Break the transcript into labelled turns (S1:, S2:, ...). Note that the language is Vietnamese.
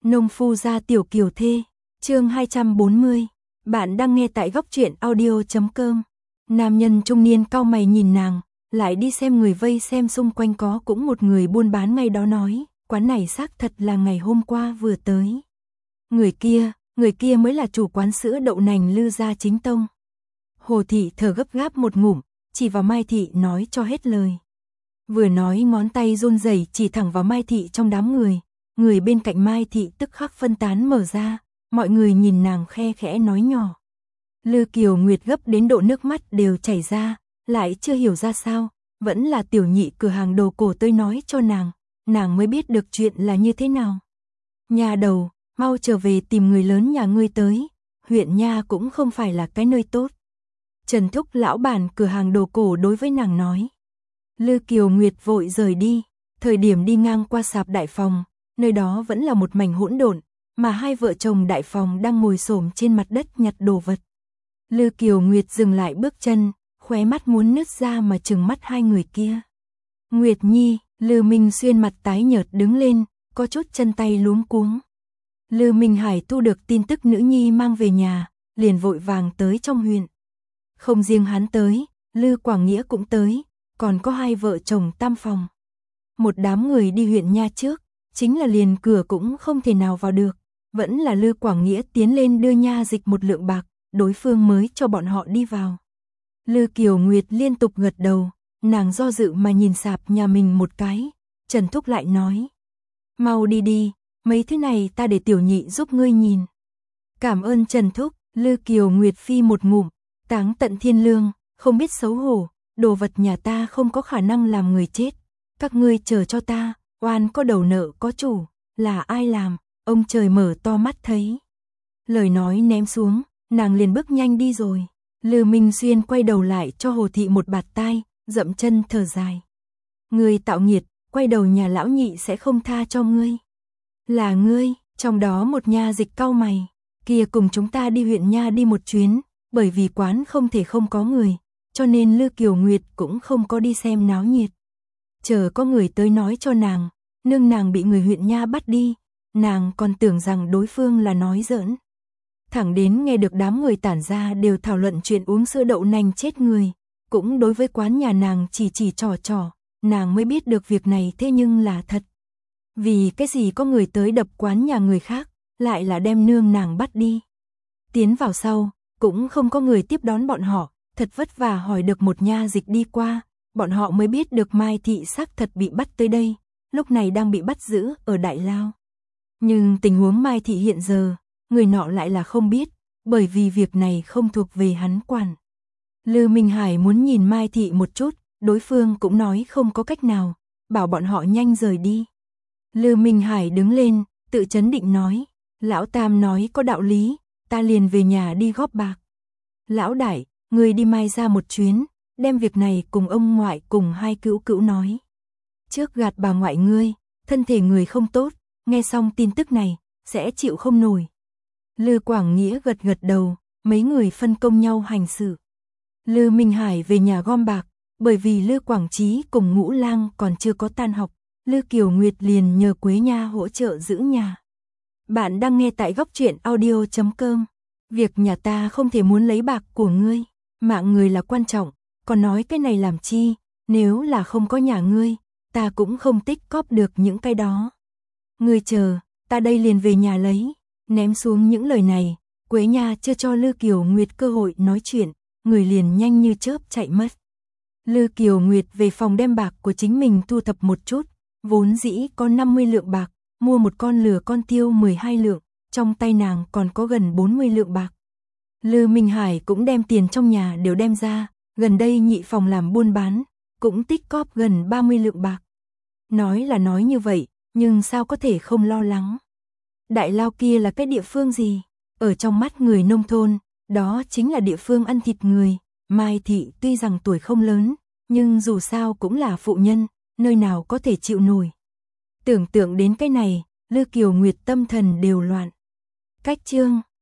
S1: Nông phu gia tiểu kiều thê, chương 240. Bạn đang nghe tại góc truyện audio.com. Nam nhân trung niên cau mày nhìn nàng, lại đi xem người vây xem xung quanh có cũng một người buôn bán ngay đó nói, quán này xác thật là ngày hôm qua vừa tới. Người kia mới là chủ quán sữa đậu nành Lư gia chính tông. Hồ thị thở gấp gáp một ngụm, chỉ vào Mai thị nói cho hết lời. Vừa nói ngón tay run rẩy chỉ thẳng vào Mai thị trong đám người. Người bên cạnh Mai thị tức khắc phân tán mở ra, mọi người nhìn nàng khe khẽ nói nhỏ. Lư Kiều Nguyệt gấp đến độ nước mắt đều chảy ra, lại chưa hiểu ra sao, vẫn là tiểu nhị cửa hàng đồ cổ tới nói cho nàng mới biết được chuyện là như thế nào. Nhà đầu, mau trở về tìm người lớn nhà ngươi tới, huyện nha cũng không phải là cái nơi tốt. Trần Thúc lão bản cửa hàng đồ cổ đối với nàng nói. Lư Kiều Nguyệt vội rời đi, thời điểm đi ngang qua sạp đại phòng, nơi đó vẫn là một mảnh hỗn độn, mà hai vợ chồng đại phòng đang ngồi xổm trên mặt đất nhặt đồ vật. Lư Kiều Nguyệt dừng lại bước chân, khóe mắt muốn nứt ra mà trừng mắt hai người kia. Nguyệt Nhi, Lư Minh Xuyên mặt tái nhợt đứng lên, có chút chân tay luống cuống. Lư Minh Hải thu được tin tức nữ nhi mang về nhà, liền vội vàng tới trong huyện. Không riêng hắn tới, Lư Quảng Nghĩa cũng tới, còn có hai vợ chồng tam phòng. Một đám người đi huyện nha trước, chính là liền cửa cũng không thể nào vào được, vẫn là Lư Quảng Nghĩa tiến lên đưa nha dịch một lượng bạc, đối phương mới cho bọn họ đi vào. Lư Kiều Nguyệt liên tục gật đầu, nàng do dự mà nhìn sạp nhà mình một cái, Trần Thúc lại nói. Mau đi đi, mấy thứ này ta để tiểu nhị giúp ngươi nhìn. Cảm ơn Trần Thúc, Lư Kiều Nguyệt phi một ngụm, táng tận thiên lương, không biết xấu hổ, đồ vật nhà ta không có khả năng làm người chết. Các ngươi chờ cho ta, oan có đầu nợ có chủ, là ai làm, ông trời mở to mắt thấy. Lời nói ném xuống, nàng liền bước nhanh đi rồi. Lư Minh Xuyên quay đầu lại cho Hồ thị một bạt tai, dậm chân thở dài. Ngươi tạo nghiệt, quay đầu nhà lão nhị sẽ không tha cho ngươi. Là ngươi, trong đó một nha dịch cau mày, kia cùng chúng ta đi huyện nha đi một chuyến, bởi vì quán không thể không có người, cho nên Lư Kiều Nguyệt cũng không có đi xem náo nhiệt. Chờ có người tới nói cho nàng, nương nàng bị người huyện nha bắt đi, nàng còn tưởng rằng đối phương là nói giỡn. Thẳng đến nghe được đám người tản ra đều thảo luận chuyện uống sữa đậu nành chết người, cũng đối với quán nhà nàng chỉ trò, nàng mới biết được việc này thế nhưng là thật. Vì cái gì có người tới đập quán nhà người khác, lại là đem nương nàng bắt đi. Tiến vào sau, cũng không có người tiếp đón bọn họ, thật vất vả hỏi được một nha dịch đi qua, bọn họ mới biết được Mai thị xác thật bị bắt tới đây, lúc này đang bị bắt giữ ở Đại Lao. Nhưng tình huống Mai thị hiện giờ, người nọ lại là không biết, bởi vì việc này không thuộc về hắn quản. Lư Minh Hải muốn nhìn Mai thị một chút, đối phương cũng nói không có cách nào, bảo bọn họ nhanh rời đi. Lư Minh Hải đứng lên, tự chấn định nói, lão Tam nói có đạo lý, ta liền về nhà đi góp bạc. Lão Đại, người đi Mai ra một chuyến, đem việc này cùng ông ngoại cùng hai cữu cữu nói. Trước gạt bà ngoại ngươi, thân thể người không tốt, nghe xong tin tức này, sẽ chịu không nổi. Lư Quảng Nghĩa gật gật đầu, mấy người phân công nhau hành sự. Lư Minh Hải về nhà gom bạc, bởi vì Lư Quảng Trí cùng Ngũ Lang còn chưa có tan học, Lư Kiều Nguyệt liền nhờ Quế Nha hỗ trợ giữ nhà. Bạn đang nghe tại góc truyện audio.com. Việc nhà ta không thể muốn lấy bạc của ngươi, mạng người là quan trọng, còn nói cái này làm chi, nếu là không có nhà ngươi, ta cũng không tích cóp được những cái đó. Ngươi chờ, ta đây liền về nhà lấy. Ném xuống những lời này, Quế Nha chưa cho Lư Kiều Nguyệt cơ hội nói chuyện, người liền nhanh như chớp chạy mất. Lư Kiều Nguyệt về phòng đem bạc của chính mình thu thập một chút, vốn dĩ có 50 lượng bạc, mua một con lừa con tiêu 12 lượng, trong tay nàng còn có gần 40 lượng bạc. Lư Minh Hải cũng đem tiền trong nhà đều đem ra, gần đây nhị phòng làm buôn bán, cũng tích cóp gần 30 lượng bạc. Nói là nói như vậy, nhưng sao có thể không lo lắng. Đại Lao kia là cái địa phương gì? Ở trong mắt người nông thôn, đó chính là địa phương ăn thịt người. Mai thị tuy rằng tuổi không lớn, nhưng dù sao cũng là phụ nhân, nơi nào có thể chịu nổi. Tưởng tượng đến cái này, Lư Kiều Nguyệt tâm thần đều loạn. Cách chương